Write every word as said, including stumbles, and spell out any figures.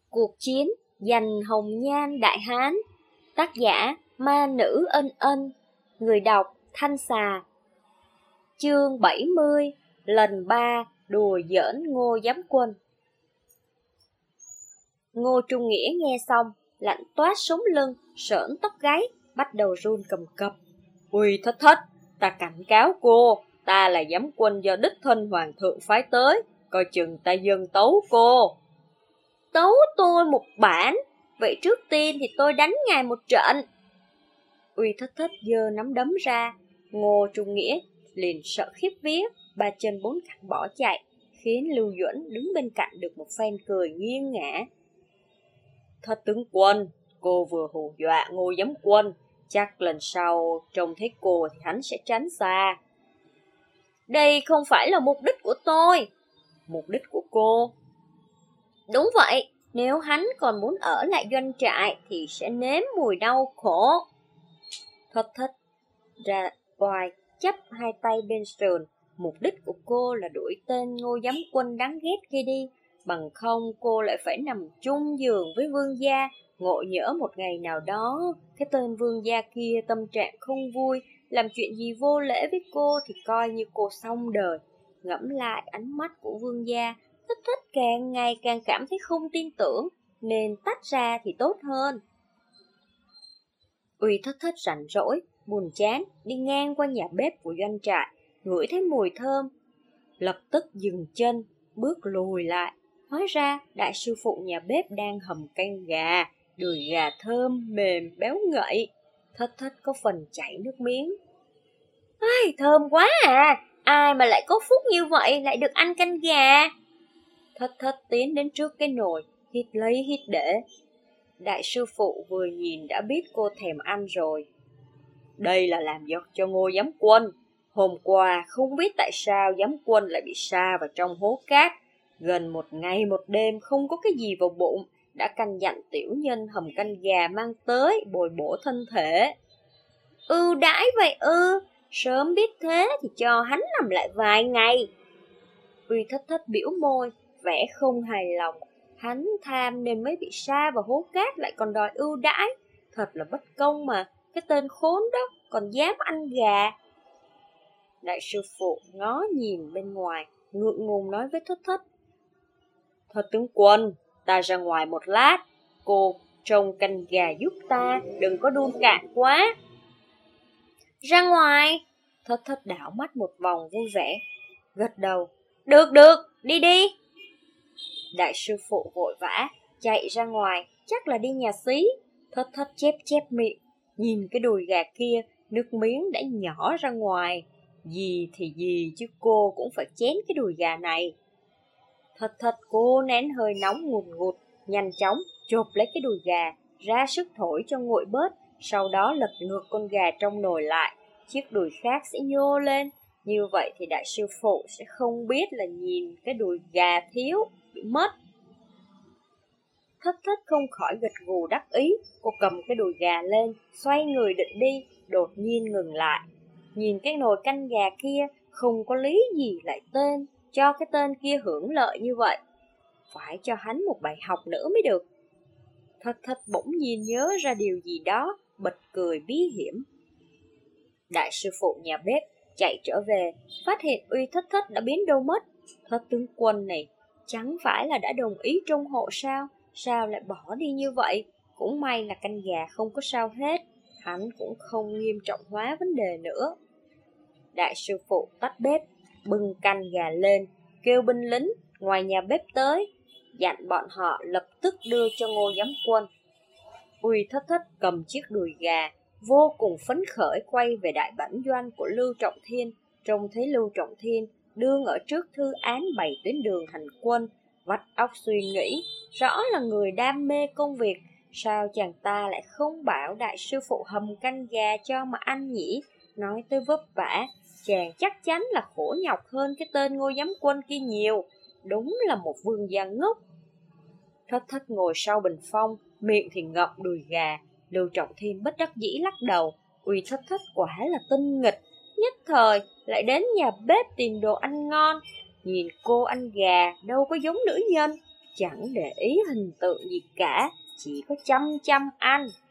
Cuộc chiến giành hồng nhan đại hán. Tác giả Ma Nữ Ân Ân. Người đọc Thanh Xà. Chương bảy mươi. Lần ba đùa giỡn Ngô Giám Quân. Ngô Trung Nghĩa nghe xong, lạnh toát sống lưng, sởn tóc gáy, bắt đầu run cầm cập. Ui thất thất, ta cảnh cáo cô, ta là giám quân do đích thân hoàng thượng phái tới, coi chừng ta dâng tấu cô. Tấu tôi một bản, vậy trước tiên thì tôi đánh ngài một trận. Uy thất thất giơ nắm đấm ra, Ngô Trung Nghĩa liền sợ khiếp vía, ba chân bốn cẳng bỏ chạy, khiến Lưu Duẩn đứng bên cạnh được một phen cười nghiêng ngã. Thất tướng quân, cô vừa hù dọa Ngô giám quân, chắc lần sau trông thấy cô thì hắn sẽ tránh xa. Đây không phải là mục đích của tôi. Mục đích của cô? Đúng vậy, nếu hắn còn muốn ở lại doanh trại thì sẽ nếm mùi đau khổ. Thất thất ra oai, chắp hai tay bên sườn. Mục đích của cô là đuổi tên Ngô giám quân đáng ghét kia đi, bằng không cô lại phải nằm chung giường với vương gia. Ngộ nhỡ một ngày nào đó cái tên vương gia kia tâm trạng không vui, làm chuyện gì vô lễ với cô thì coi như cô xong đời. Ngẫm lại ánh mắt của vương gia, Thất thất càng ngày càng cảm thấy không tin tưởng, nên tách ra thì tốt hơn. Uy thất thất rảnh rỗi, buồn chán, đi ngang qua nhà bếp của doanh trại, ngửi thấy mùi thơm, lập tức dừng chân, bước lùi lại. Hóa ra đại sư phụ nhà bếp đang hầm canh gà, đùi gà thơm, mềm, béo ngậy. Thất thất có phần chảy nước miếng. Ai, thơm quá à, ai mà lại có phúc như vậy lại được ăn canh gà. Thất thất tiến đến trước cái nồi, hít lấy hít để. Đại sư phụ vừa nhìn đã biết cô thèm ăn rồi. Đây là làm giật cho Ngô giám quân. Hôm qua không biết tại sao giám quân lại bị sa vào trong hố cát. Gần một ngày một đêm không có cái gì vào bụng, đã căn dặn tiểu nhân hầm canh gà mang tới bồi bổ thân thể. Ưu đãi vậy ư, sớm biết thế thì cho hắn nằm lại vài ngày. Uy thất thất biểu môi, vẻ không hài lòng. Hắn tham nên mới bị sa vào hố cát lại còn đòi ưu đãi. Thật là bất công mà, cái tên khốn đó còn dám ăn gà. Đại sư phụ ngó nhìn bên ngoài, ngượng ngùng nói với thất thất. Thất tướng quân, ta ra ngoài một lát, cô trông canh gà giúp ta, đừng có đun cạn quá. Ra ngoài? Thất thất đảo mắt một vòng vui vẻ, gật đầu. Được được, đi đi. Đại sư phụ vội vã chạy ra ngoài, chắc là đi nhà xí. Thất thất chép chép miệng, nhìn cái đùi gà kia, nước miếng đã nhỏ ra ngoài. Gì thì gì chứ cô cũng phải chén cái đùi gà này. Thất thất cố nén hơi nóng ngùn ngụt, nhanh chóng chộp lấy cái đùi gà, ra sức thổi cho nguội bớt, sau đó lật ngược con gà trong nồi lại, chiếc đùi khác sẽ nhô lên. Như vậy thì đại sư phụ sẽ không biết là nhìn cái đùi gà thiếu, bị mất. Thất thất không khỏi gật gù đắc ý, cô cầm cái đùi gà lên, xoay người định đi, đột nhiên ngừng lại. Nhìn cái nồi canh gà kia, không có lý gì lại tên, cho cái tên kia hưởng lợi như vậy. Phải cho hắn một bài học nữa mới được. Thất thất bỗng nhiên nhớ ra điều gì đó, bật cười bí hiểm. Đại sư phụ nhà bếp chạy trở về, phát hiện Uy thất thất đã biến đâu mất. Thất tướng quân này chẳng phải là đã đồng ý trung hộ sao? Sao lại bỏ đi như vậy? Cũng may là canh gà không có sao hết, hắn cũng không nghiêm trọng hóa vấn đề nữa. Đại sư phụ tắt bếp, bưng canh gà lên, kêu binh lính ngoài nhà bếp tới, dặn bọn họ lập tức đưa cho Ngô giám quân. Uy thất thất cầm chiếc đùi gà, vô cùng phấn khởi quay về đại bản doanh của Lưu Trọng Thiên. Trông thấy Lưu Trọng Thiên đương ở trước thư án bày tuyến đường hành quân, vắt óc suy nghĩ, rõ là người đam mê công việc, sao chàng ta lại không bảo đại sư phụ hầm canh gà cho mà ăn nhỉ? Nói tới vất vả, chàng chắc chắn là khổ nhọc hơn cái tên Ngô giám quân kia nhiều, đúng là một vương gia ngốc. Thất thất ngồi sau bình phong, miệng thì ngậm đùi gà. Lưu Trọng Thiên bất đắc dĩ lắc đầu. Uy thất thất quả là tinh nghịch, nhất thời lại đến nhà bếp tìm đồ ăn ngon. Nhìn cô ăn gà đâu có giống nữ nhân, chẳng để ý hình tượng gì cả, chỉ có chăm chăm anh.